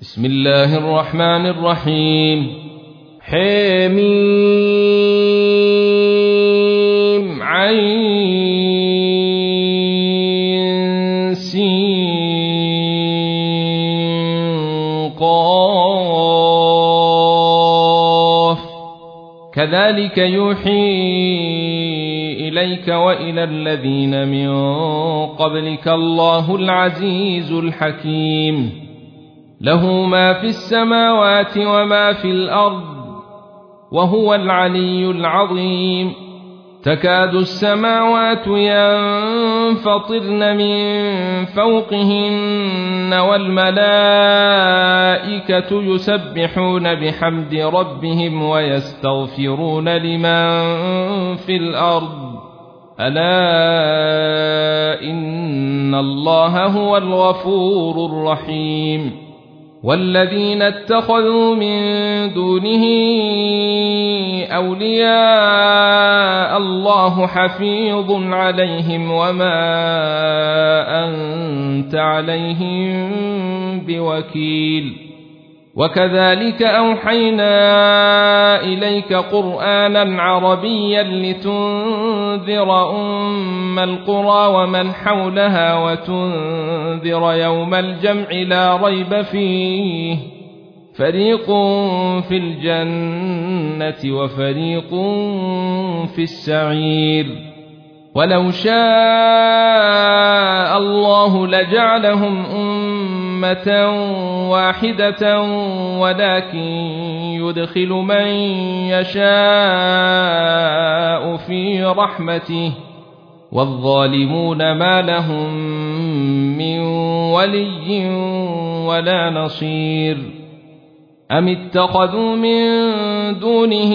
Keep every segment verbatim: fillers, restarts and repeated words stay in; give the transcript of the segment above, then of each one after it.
بسم الله الرحمن الرحيم. حميم عين سين قاف كذلك يوحي إليك وإلى الذين من قبلك الله العزيز الحكيم. له ما في السماوات وما في الأرض وهو العلي العظيم. تكاد السماوات ينفطرن من فوقهن والملائكة يسبحون بحمد ربهم ويستغفرون لمن في الأرض ألا إن الله هو الغفور الرحيم. والذين اتخذوا من دونه أولياء الله حفيظ عليهم وما أنت عليهم بوكيل. وكذلك أوحينا إليك قرآنا عربيا لتنذر أم القرى ومن حولها وتنذر يوم الجمع لا ريب فيه فريق في الجنة وفريق في السعير. ولو شاء الله لجعلهم أمة واحدة ولكن يدخل من يشاء في رحمته والظالمون ما لهم من ولي ولا نصير. أم اتخذوا من دونه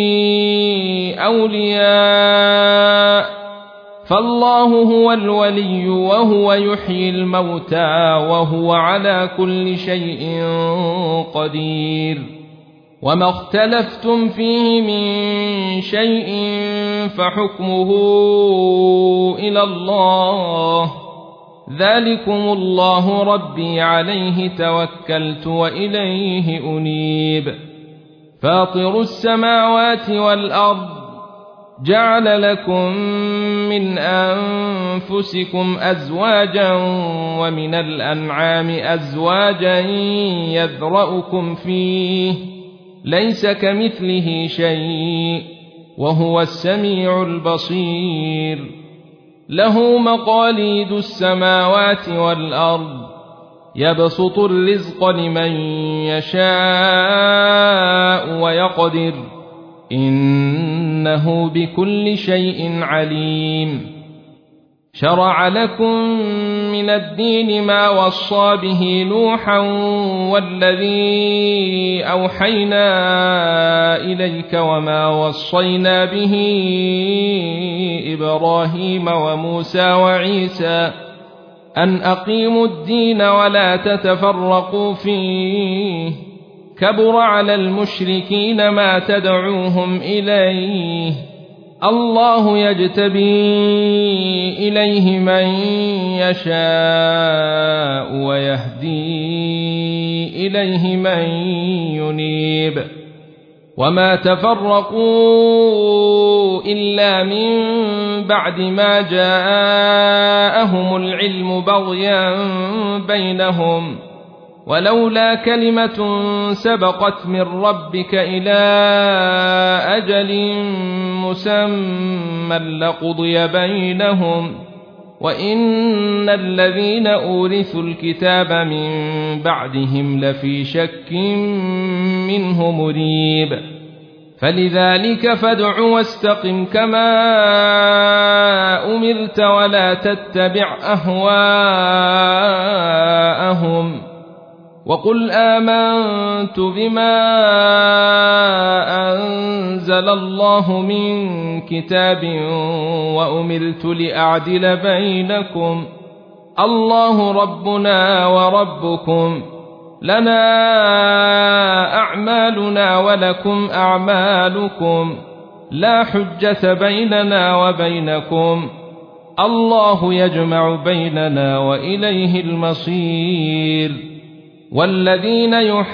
أولياء فالله هو الولي وهو يحيي الموتى وهو على كل شيء قدير. وما اختلفتم فيه من شيء فحكمه إلى الله ذلكم الله ربي عليه توكلت وإليه أنيب. فاطر السماوات والأرض جعل لكم من أنفسكم أزواجا ومن الأنعام أزواجا يذرأكم فيه ليس كمثله شيء وهو السميع البصير. له مقاليد السماوات والأرض يبسط الرزق لمن يشاء ويقدر إنه بكل شيء عليم. شرع لكم من الدين ما وصى به نوحا والذي أوحينا إليك وما وصينا به إبراهيم وموسى وعيسى أن أقيموا الدين ولا تتفرقوا فيه كبر على المشركين ما تدعوهم إليه الله يجتبي إليه من يشاء ويهدي إليه من ينيب. وما تفرقوا إلا من بعد ما جاءهم العلم بغيا بينهم ولولا كلمة سبقت من ربك إلى أجل مسمى لقضي بينهم وإن الذين أورثوا الكتاب من بعدهم لفي شك منه مريب. فلذلك فادع واستقم كما أمرت ولا تتبع أهواءهم وقل آمنت بما أنزل الله من كتاب وأمرت لأعدل بينكم الله ربنا وربكم لنا أعمالنا ولكم أعمالكم لا حجة بيننا وبينكم الله يجمع بيننا وإليه المصير. والذين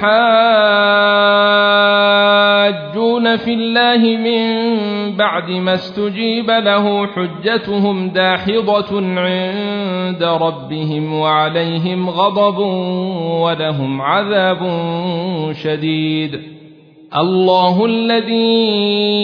يحاجون في الله من بعد ما استجيب له حجتهم داحضة عند ربهم وعليهم غضب ولهم عذاب شديد. الله الذي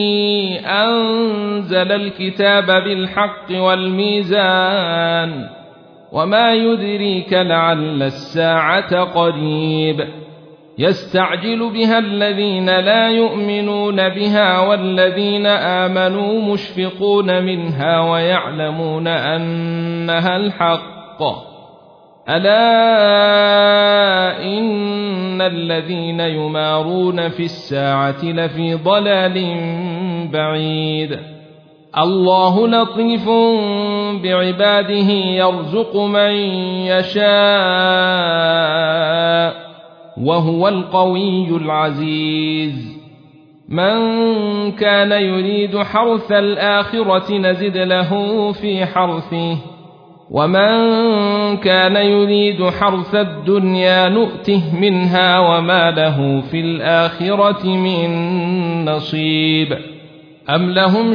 أنزل الكتاب بالحق والميزان وما يدريك لعل الساعة قريب يستعجل بها الذين لا يؤمنون بها والذين آمنوا مشفقون منها ويعلمون أنها الحق ألا إن الذين يمارون في الساعة لفي ضلال بعيد. الله لطيف بعباده يرزق من يشاء وهو القوي العزيز. من كان يريد حرث الآخرة نزد له في حرثه ومن كان يريد حرث الدنيا نؤته منها وما له في الآخرة من نصيب. أم لهم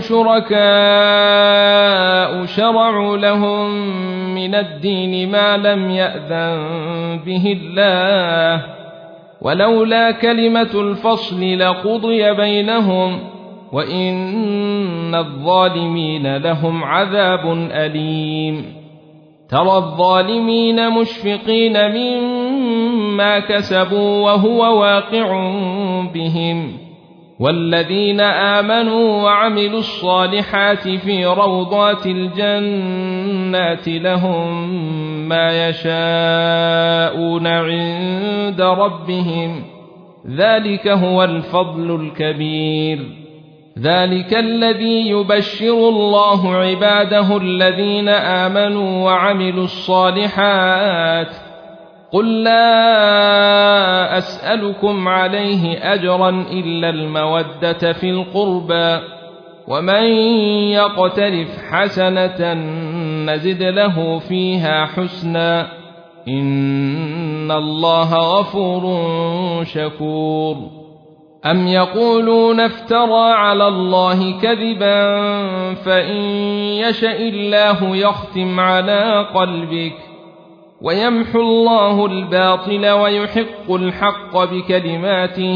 شركاء شرعوا لهم من الدين ما لم يأذن به الله ولولا كلمة الفصل لقضي بينهم وإن الظالمين لهم عذاب أليم. ترى الظالمين مشفقين مما كسبوا وهو واقع بهم والذين آمنوا وعملوا الصالحات في روضات الجنات لهم ما يشاءون عند ربهم ذلك هو الفضل الكبير. ذلك الذي يبشر الله عباده الذين آمنوا وعملوا الصالحات قل لا أسألكم عليه أجرا إلا المودة في القربى ومن يقترف حسنة نزد له فيها حسنا إن الله غفور شكور. أم يقولون افترى على الله كذبا فإن يشأ الله يختم على قلبك ويمحو الله الباطل ويحق الحق بكلماته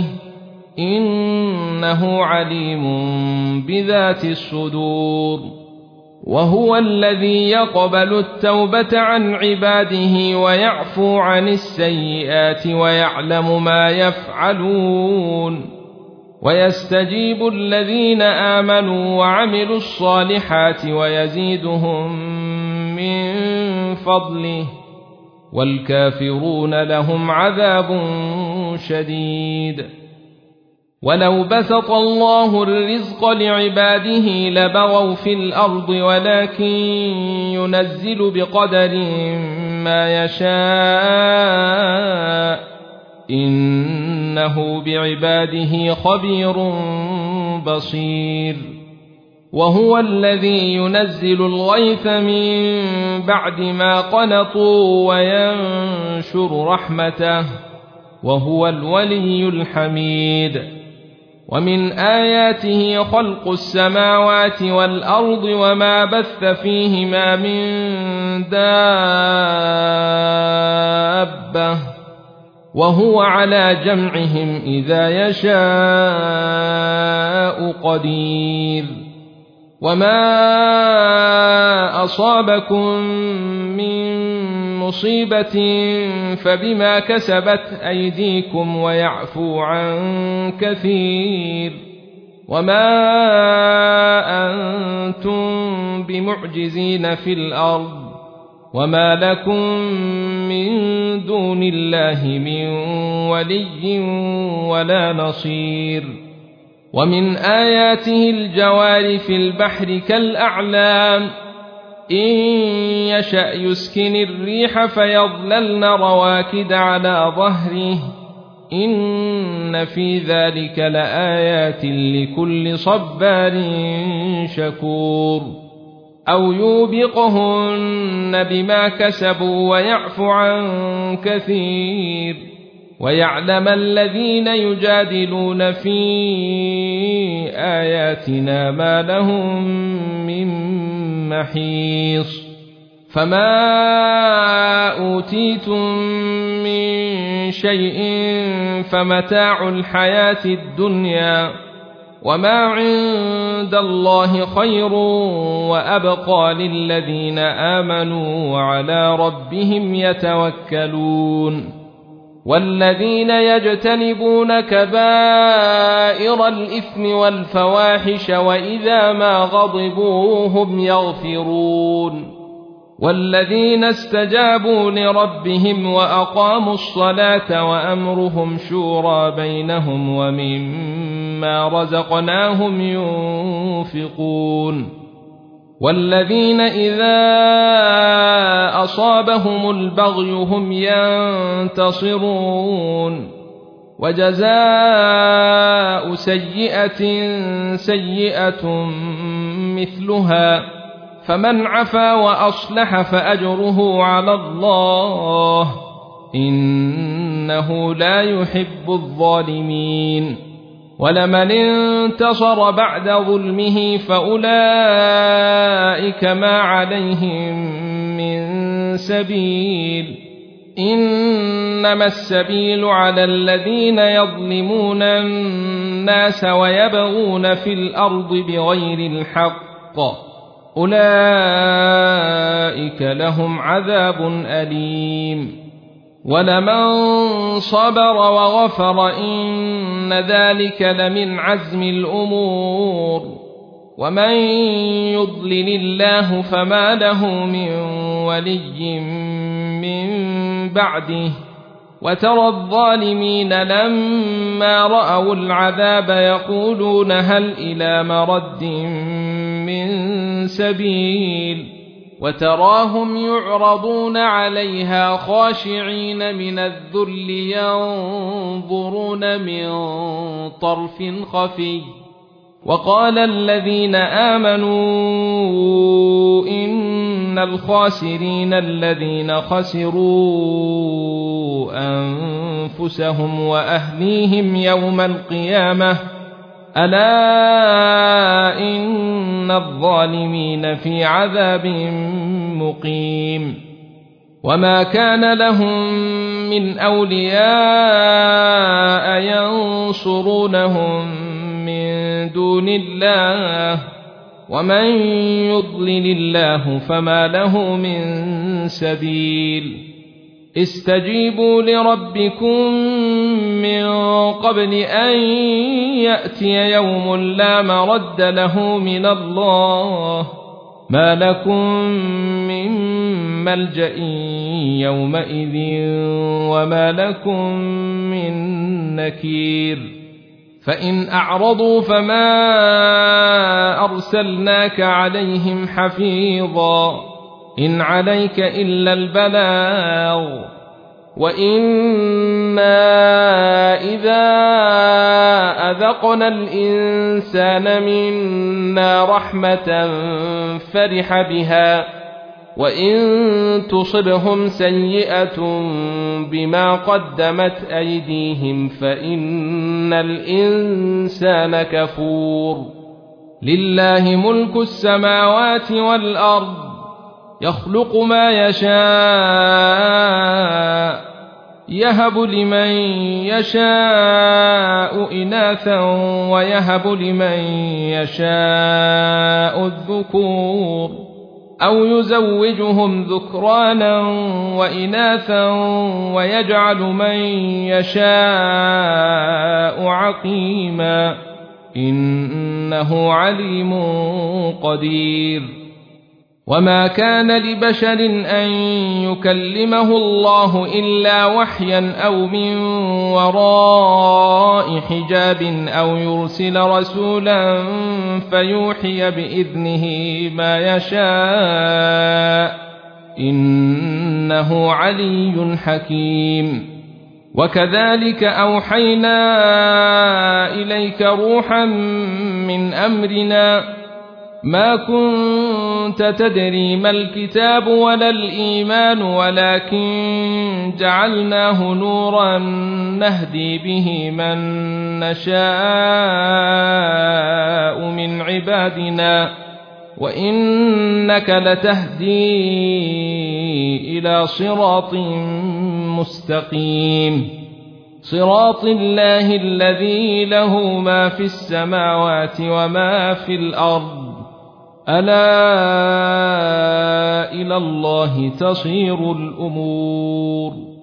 إنه عليم بذات الصدور. وهو الذي يقبل التوبة عن عباده ويعفو عن السيئات ويعلم ما يفعلون ويستجيب الذين آمنوا وعملوا الصالحات ويزيدهم من فضله والكافرون لهم عذاب شديد. ولو بسط الله الرزق لعباده لبغوا في الأرض ولكن ينزل بقدر ما يشاء إنه بعباده خبير بصير. وهو الذي ينزل الغيث من بعد ما قنطوا وينشر رحمته وهو الولي الحميد. ومن آياته خلق السماوات والأرض وما بث فيهما من دابة وهو على جمعهم إذا يشاء قدير. وما أصابكم من مصيبة فبما كسبت أيديكم ويعفو عن كثير وما أنتم بمعجزين في الأرض وما لكم من دون الله من ولي ولا نصير. ومن آياته الجوار في البحر كالأعلام إن يشأ يسكن الريح فيظللن رواكد على ظهره إن في ذلك لآيات لكل صبار شكور. أو يوبقهن بما كسبوا ويعفو عن كثير ويعلم الذين يجادلون في آياتنا ما لهم من محيص فما أوتيتم من شيء فمتاع الحياة الدنيا وما عند الله خير وأبقى للذين آمنوا وعلى ربهم يتوكلون والذين يجتنبون كبائر الإثم والفواحش وإذا ما غضبوا هم يغفرون والذين استجابوا لربهم وأقاموا الصلاة وأمرهم شورى بينهم ومما رزقناهم ينفقون والذين إذا أصابهم البغي هم ينتصرون وجزاء سيئة سيئة مثلها فمن عفا وأصلح فأجره على الله إنه لا يحب الظالمين ولمن انتصر بعد ظلمه فأولئك ما عليهم من سبيل إنما السبيل على الذين يظلمون الناس ويبغون في الأرض بغير الحق أولئك لهم عذاب أليم ولمن صبر وغفر إن ذلك لمن عزم الأمور ومن يضلل الله فما له من ولي من بعده وترى الظالمين لما رأوا العذاب يقولون هل إلى مرد من سبيل وتراهم يعرضون عليها خاشعين من الذل ينظرون من طرف خفي وقال الذين آمنوا إن الخاسرين الذين خسروا أنفسهم وأهليهم يوم القيامة ألا إن الظالمين في عذاب مقيم وما كان لهم من أولياء ينصرونهم من دون الله ومن يضلل الله فما له من سبيل استجيبوا لربكم من قبل أن يأتي يوم لا مرد له من الله ما لكم من ملجأ يومئذ وما لكم من نكير فإن أعرضوا فما أرسلناك عليهم حفيظا إن عليك إلا البلاغ وإنا إذا أذقنا الإنسان منا رحمة فرح بها وإن تصبهم سيئة بما قدمت أيديهم فإن الإنسان كفور لله ملك السماوات والأرض يخلق ما يشاء يهب لمن يشاء إناثا ويهب لمن يشاء الذكور أو يزوجهم ذكرانا وإناثا ويجعل من يشاء عقيما إنه عليم قدير وما كان لبشر أن يكلمه الله إلا وحيا أو من وراء حجاب أو يرسل رسولا فيوحي بإذنه ما يشاء إنه علي حكيم وكذلك أوحينا إليك روحا من أمرنا ما كنت كنت تدري ما الكتاب ولا الإيمان ولكن جعلناه نورا نهدي به من نشاء من عبادنا وإنك لتهدي إلى صراط مستقيم صراط الله الذي له ما في السماوات وما في الأرض ألا إلى الله تصير الأمور